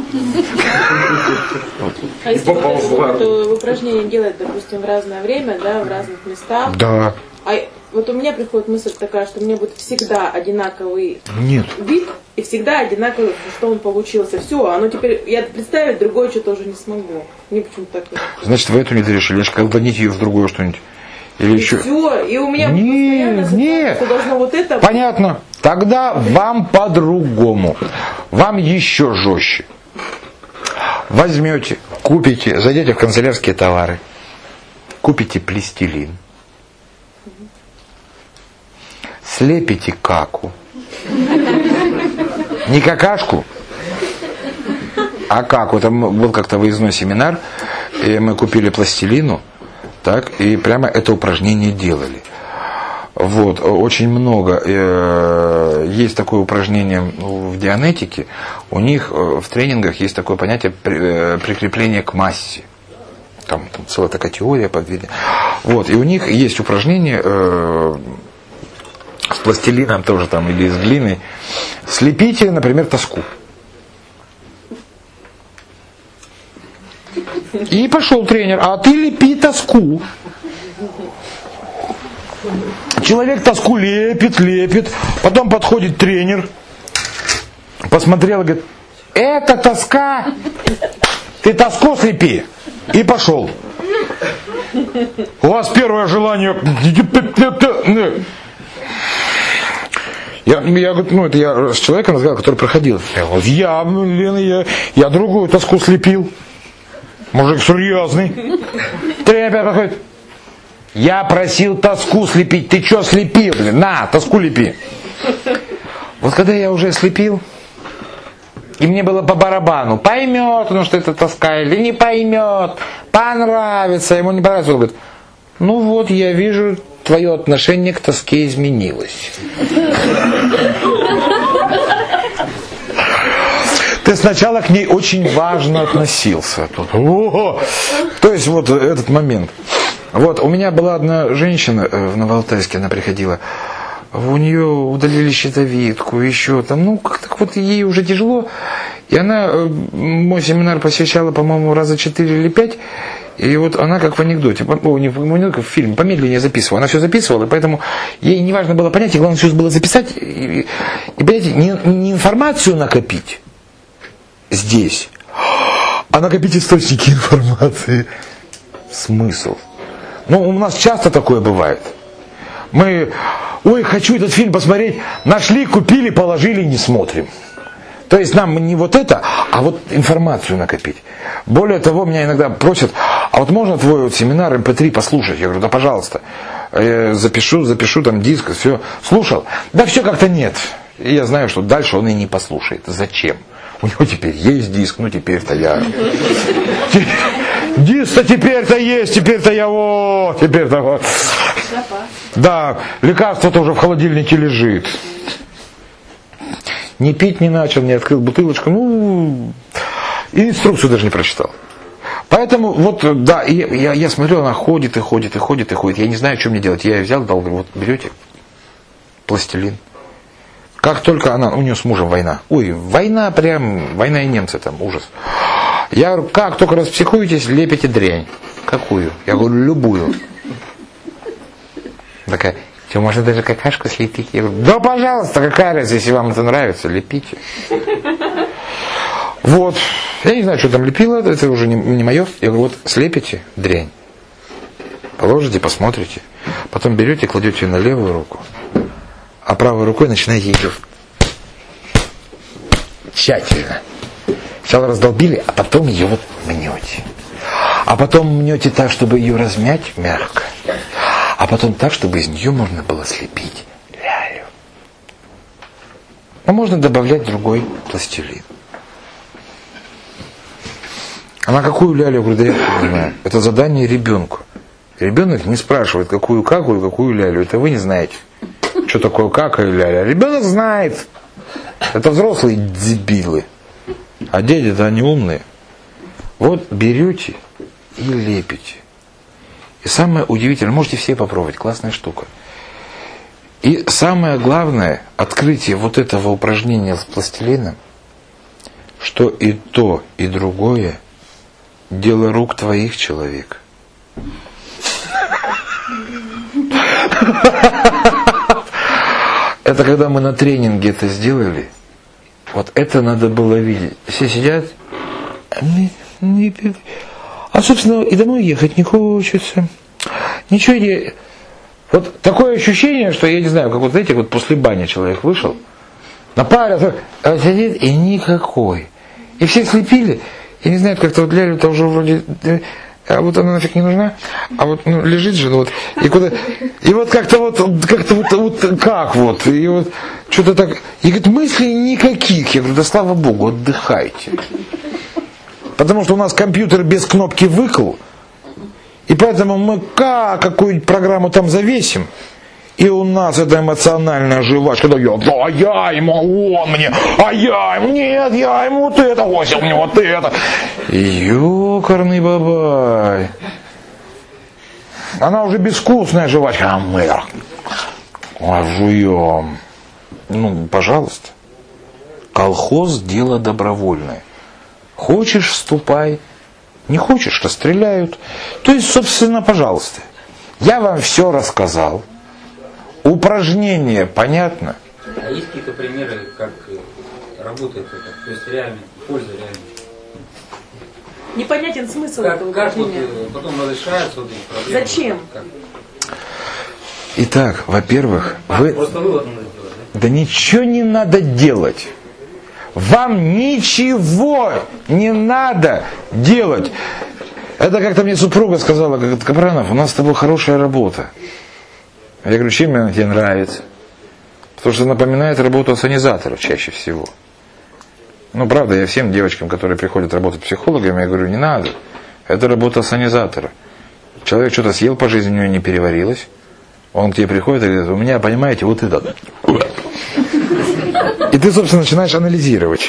А если вот, вот, упражнения делать, допустим, в разное время, да, в разных местах? Да. А вот у меня приходит мысль такая, что у меня будет всегда одинаковый Нет. вид и всегда одинаковый, что он получился. Все, оно теперь, я представить другое что-то уже не смогу. Мне почему-то так. Значит, в эту не решили, лишь колбанить ее в другое что-нибудь. Или и еще... все, и у меня нет, постоянно нет. что должно вот это... Понятно. Тогда вам по-другому. Вам еще жестче. Возьмете, купите, зайдете в канцелярские товары, купите пластилин, слепите каку. Не какашку, а каку. Там был как-то выездной семинар, и мы купили пластилину, так, и прямо это упражнение делали. Вот, очень много. Есть такое упражнение в дианетике. У них в тренингах есть такое понятие прикрепления к массе. Там, там целая такая теория подведена. Вот, и у них есть упражнение э, с пластилином тоже там или с глиной. Слепите, например, тоску. И пошел тренер, а ты лепи тоску. Человек тоску лепит, лепит, потом подходит тренер, посмотрел и говорит, это тоска, ты тоску слепи. И пошел. У вас первое желание... Я, я, ну, это я с человеком разговаривал, который проходил. Я, блин, я, я другую тоску слепил. Мужик серьезный. Тренер опять подходит. Я просил тоску слепить. Ты что слепил, блин? На, тоску лепи. Вот когда я уже слепил, и мне было по барабану, поймет он, что это тоска, или не поймет, понравится, ему не понравится. Он говорит, ну вот, я вижу, твое отношение к тоске изменилось. Ты сначала к ней очень важно относился. О-о-о! То есть вот этот момент. Вот, у меня была одна женщина в Новоалтайске, она приходила, у нее удалили щитовидку, еще там, ну, как-то вот ей уже тяжело, и она мой семинар посещала, по-моему, раза четыре или пять, и вот она как в анекдоте, о, не в анекдоте, в фильме, помедленнее записывала, она все записывала, и поэтому ей не важно было понять, и главное все было записать, и, и понимаете, не, не информацию накопить здесь, а накопить источники информации. Смысл. Ну, у нас часто такое бывает. Мы, ой, хочу этот фильм посмотреть, нашли, купили, положили, не смотрим. То есть нам не вот это, а вот информацию накопить. Более того, меня иногда просят, а вот можно твой вот семинар эм пэ три послушать? Я говорю, да пожалуйста. Я запишу, запишу там диск, все. Слушал? Да все как-то нет. И я знаю, что дальше он и не послушает. Зачем? У него теперь есть диск, ну теперь-то я... Диск-то теперь-то есть, теперь-то я вот, теперь-то вот. Да, лекарство тоже в холодильнике лежит. ни пить не начал, не открыл бутылочку, ну, и инструкцию даже не прочитал. Поэтому, вот, да, и я, я смотрю, она ходит и ходит и ходит и ходит. Я не знаю, что мне делать. Я ее взял, дал, говорю, вот берете пластилин. Как только она, у нее с мужем война. Ой, война прям, война и немцы там, ужас. Я говорю, как только распсихуетесь, лепите дрянь. Какую? Я говорю, любую. Такая, что, можно даже какашку слепить? Я говорю, да, пожалуйста, какая разница, если вам это нравится, лепите. Вот. Я не знаю, что там лепила, это уже не, не мое. Я говорю, вот слепите дрянь. Положите, посмотрите. Потом берете, кладете ее на левую руку, а правой рукой начинаете ее тщательно. Сначала раздолбили, а потом ее вот мнете. А потом мнете так, чтобы ее размять мягко. А потом так, чтобы из нее можно было слепить лялю. А можно добавлять другой пластилин. А на какую лялю? Я говорю, да я не знаю. Это задание ребенку. Ребенок не спрашивает, какую какую, какую лялю. Это вы не знаете, что такое кака и ляля. Ребенок знает. Это взрослые дебилы. А дети-то они умные. Вот берете и лепите. И самое удивительное, можете все попробовать, классная штука. И самое главное, открытие вот этого упражнения с пластилином, что и то, и другое дело рук твоих, человек. Это когда мы на тренинге это сделали, вот это надо было видеть. Все сидят, а, собственно, и домой ехать не хочется. Ничего не... Вот такое ощущение, что, я не знаю, как вот, знаете, вот после бани человек вышел, напарился, а сидит и никакой. И все слепили, и не знают, как-то вот лялю-то уже вроде... А вот она нафиг не нужна, а вот ну, лежит же, ну, вот, и куда, и вот как-то вот, как-то вот, вот, как вот, и вот, что-то так, и говорит, мыслей никаких, я говорю, да слава Богу, отдыхайте. Потому что у нас компьютер без кнопки выкл, и поэтому мы как какую-нибудь программу там завесим, и у нас это эмоциональная жвачка, когда я, да, я ему, а он мне, а я ему, нет, я ему вот это, ось, у меня вот это. Ёкарный бабай. Она уже безвкусная жвачка, а мы а жуем. Ну, пожалуйста. Колхоз – дело добровольное. Хочешь – вступай, не хочешь – расстреляют. То есть, собственно, пожалуйста. Я вам все рассказал. Упражнение понятно? А есть какие-то примеры, как работает это? То есть реально, польза реально? Непонятен смысл Как, этого как вот, упражнения. потом разрешаются вот эти проблемы? Зачем? Как? Итак, во-первых, А, вы... просто вывод надо делать, да? Да ничего не надо делать. Вам ничего не надо делать. Это как-то мне супруга сказала, говорит, Капранов, у нас с тобой хорошая работа. Я говорю, чем она тебе нравится? Потому что напоминает работу ассанизаторов чаще всего. Ну, правда, я всем девочкам, которые приходят работать психологами, я говорю, не надо. Это работа ассанизатора. Человек что-то съел по жизни, у него не переварилось. Он к тебе приходит и говорит, у меня, понимаете, вот это. И ты, собственно, начинаешь анализировать.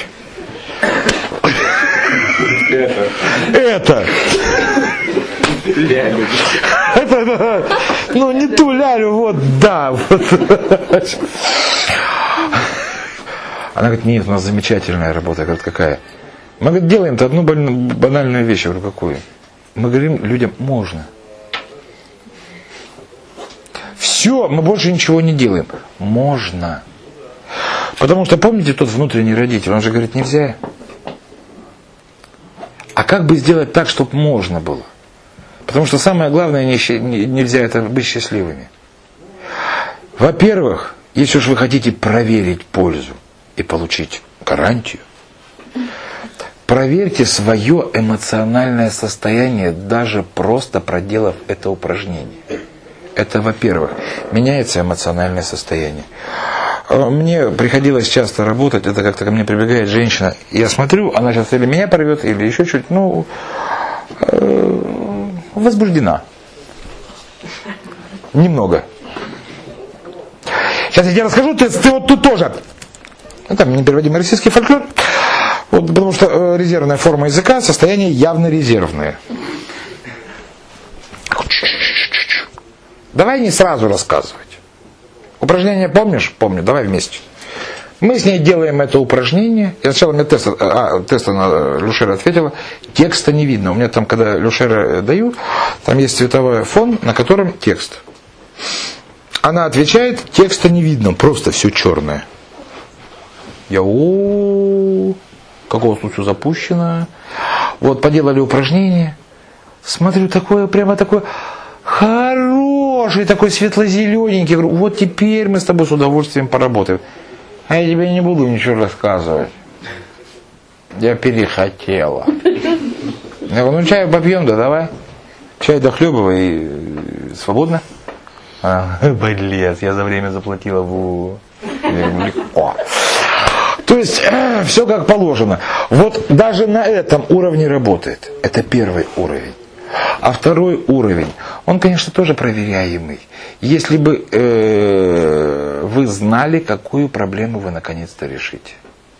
Это. Это. Это, это, ну, не ту лялю, вот, да. Вот. Она говорит, нет, у нас замечательная работа. Я говорю, какая? Мы, говорит, делаем-то одну банальную вещь. Я говорю, какую? Мы говорим людям, можно. Все, мы больше ничего не делаем. Можно. Потому что, помните, тот внутренний родитель, он же говорит, нельзя. А как бы сделать так, чтобы можно было? Потому что самое главное, нельзя это быть счастливыми. Во-первых, если уж вы хотите проверить пользу и получить гарантию, проверьте свое эмоциональное состояние, даже просто проделав это упражнение. Это, во-первых, меняется эмоциональное состояние. Мне приходилось часто работать, это как-то ко мне прибегает женщина, я смотрю, она сейчас или меня порвет, или еще чуть, ну, э, возбуждена. Немного. Сейчас я тебе расскажу, ты, ты вот тут тоже. Ну, там непереводимый российский фольклор. Вот, потому что э, резервная форма языка, состояние явно резервное. Давай не сразу рассказывать. Упражнение помнишь? Помню. Давай вместе. Мы с ней делаем это упражнение. И сначала мне тест, а, тест она, Люшера ответила. Текста не видно. У меня там, когда Люшера даю, там есть цветовой фон, на котором текст. Она отвечает, текста не видно, просто все черное. Я, о, как у вас тут все запущено. Вот, поделали упражнение. Смотрю, такое, прямо такое хороший, такой светло-зелененький. Говорю, вот теперь мы с тобой с удовольствием поработаем. А я тебе не буду ничего рассказывать. Я перехотела. Я говорю, ну чай попьем, да давай. Чай дохлебывай и свободно. А, блядь, я за время заплатила. Во. Легко. То есть, э, все как положено. Вот даже на этом уровне работает. Это первый уровень. А второй уровень, он, конечно, тоже проверяемый. Если бы э, вы знали, какую проблему вы наконец-то решите.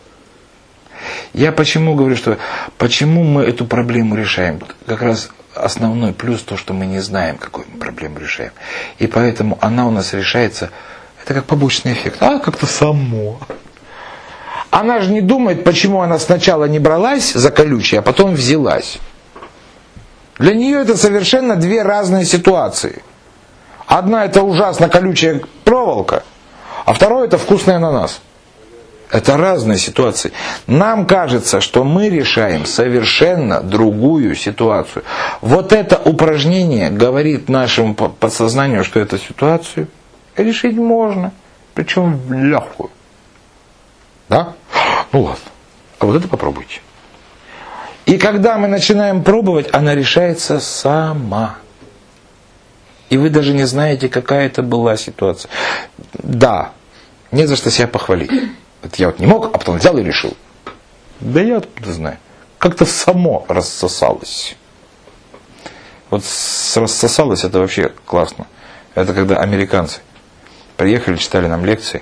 Я почему говорю, что почему мы эту проблему решаем? Как раз основной плюс то, что мы не знаем, какую мы проблему решаем. И поэтому она у нас решается, это как побочный эффект. А, как-то само. Она же не думает, почему она сначала не бралась за колючее, а потом взялась. Для нее это совершенно две разные ситуации. Одна это ужасно колючая проволока, а второе это вкусный ананас. Это разные ситуации. Нам кажется, что мы решаем совершенно другую ситуацию. Вот это упражнение говорит нашему подсознанию, что эту ситуацию решить можно, причем в легкую. Да? Ну ладно. А вот это попробуйте. И когда мы начинаем пробовать, она решается сама. И вы даже не знаете, какая это была ситуация. Да, не за что себя похвалить. Это я вот не мог, а потом взял и решил. Да я откуда знаю. Как-то само рассосалось. Вот рассосалось, это вообще классно. Это когда американцы приехали, читали нам лекции.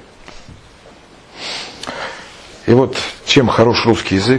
И вот чем хорош русский язык.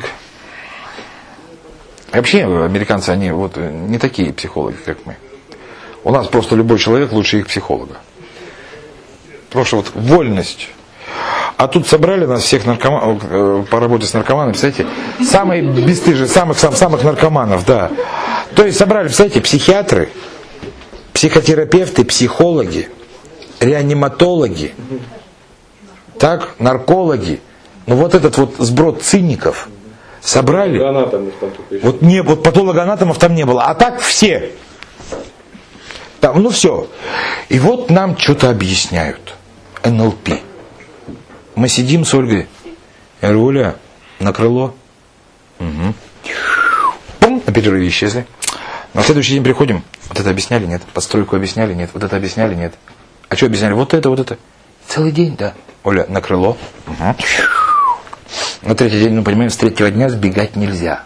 Вообще американцы, они вот не такие психологи, как мы. У нас просто любой человек лучше их психолога. Потому что вот вольность. А тут собрали нас всех наркоманов, по работе с наркоманами, представляете, самые бесстыжие, самых, самых, самых наркоманов, да. То есть собрали, представляете, психиатры, психотерапевты, психологи, реаниматологи, так, наркологи. Ну вот этот вот сброд циников собрали. Вот не, вот патологоанатомов там не было, а так все. Там, ну все. И вот нам что-то объясняют. эн эл пи. Мы сидим с Ольгой. Я говорю, Оля, на крыло. Угу. Пум, на перерыве исчезли. На следующий день приходим. Вот это объясняли, нет. Постройку объясняли, нет. Вот это объясняли, нет. А что объясняли? Вот это, вот это. Целый день, да. Оля, на крыло. Угу. На третий день, ну понимаем, с третьего дня сбегать нельзя.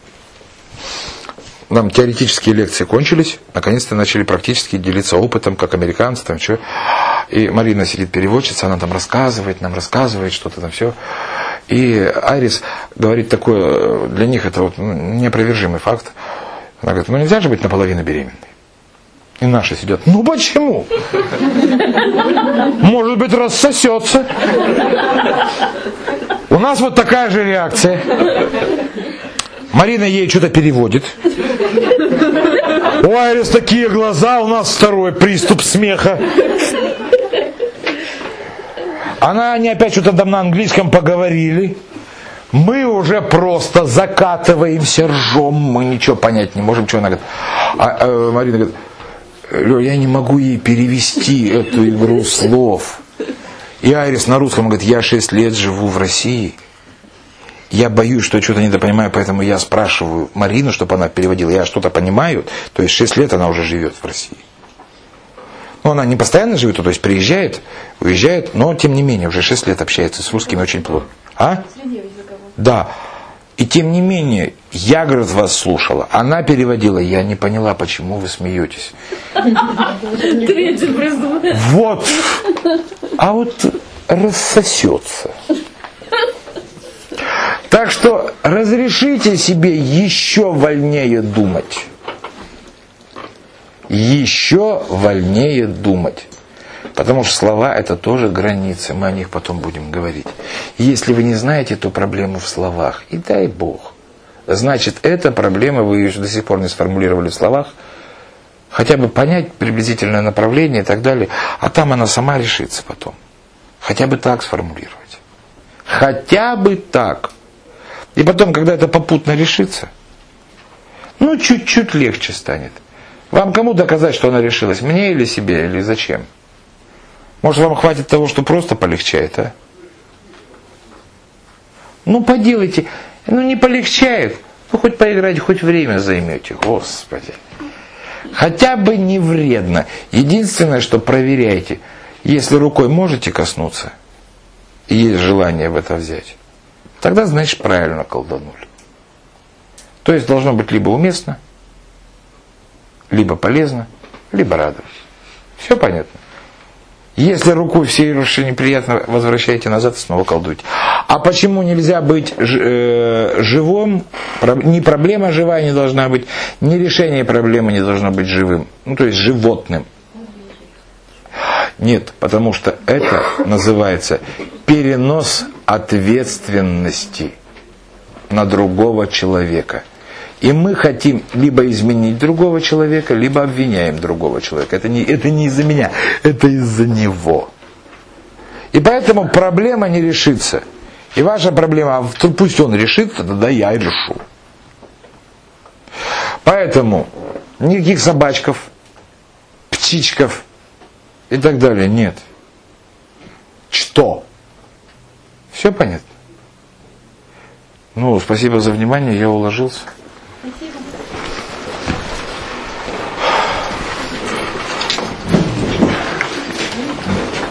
Нам теоретические лекции кончились, наконец-то начали практически делиться опытом, как американцы, там что. И Марина сидит переводчица, она там рассказывает, нам рассказывает что-то там все. И Айрис говорит такое, для них это вот неопровержимый факт. Она говорит, ну нельзя же быть наполовину беременной. И наши сидят, ну почему? Может быть, рассосется. У нас вот такая же реакция. Марина ей что-то переводит. У Айрис такие глаза, у нас второй приступ смеха. Она, они опять что-то там на английском поговорили. Мы уже просто закатываемся, ржем, мы ничего понять не можем, что она говорит. А, а, Марина говорит, Лё, я не могу ей перевести эту игру слов. И Айрис на русском говорит, я шесть лет живу в России. Я боюсь, что я что-то недопонимаю, поэтому я спрашиваю Марину, чтобы она переводила. Я что-то понимаю, то есть шесть лет она уже живет в России. Но она не постоянно живет, то есть приезжает, уезжает, но тем не менее уже шесть лет общается с русскими очень плотно. А? Да. И тем не менее, я, говорит, вас слушала. Она переводила, я не поняла, почему вы смеетесь. Вот. А вот рассосется. Так что разрешите себе еще вольнее думать. Еще вольнее думать. Потому что слова это тоже границы, мы о них потом будем говорить. Если вы не знаете эту проблему в словах, и дай Бог, значит эта проблема вы ее до сих пор не сформулировали в словах, хотя бы понять приблизительное направление и так далее, а там она сама решится потом. Хотя бы так сформулировать. Хотя бы так. И потом, когда это попутно решится, ну чуть-чуть легче станет. Вам кому доказать, что она решилась? Мне или себе, или зачем? Может, вам хватит того, что просто полегчает, а? Ну, поделайте. Ну, не полегчает. Ну, хоть поиграть, хоть время займете. Господи. Хотя бы не вредно. Единственное, что проверяйте. Если рукой можете коснуться, и есть желание в это взять, тогда, значит, правильно колданули. То есть, должно быть либо уместно, либо полезно, либо радовать. Все понятно? Если рукой все руши неприятно, возвращаете назад и снова колдуйте. А почему нельзя быть э, живым? Ни проблема живая не должна быть, ни решение проблемы не должно быть живым. Ну, то есть животным. Нет, потому что это называется перенос ответственности на другого человека. И мы хотим либо изменить другого человека, либо обвиняем другого человека. Это не, это не из-за меня, это из-за него. И поэтому проблема не решится. И ваша проблема, пусть он решится, тогда я и решу. Поэтому никаких собачков, птичков и так далее нет. Что? Все понятно? Ну, спасибо за внимание, я уложился.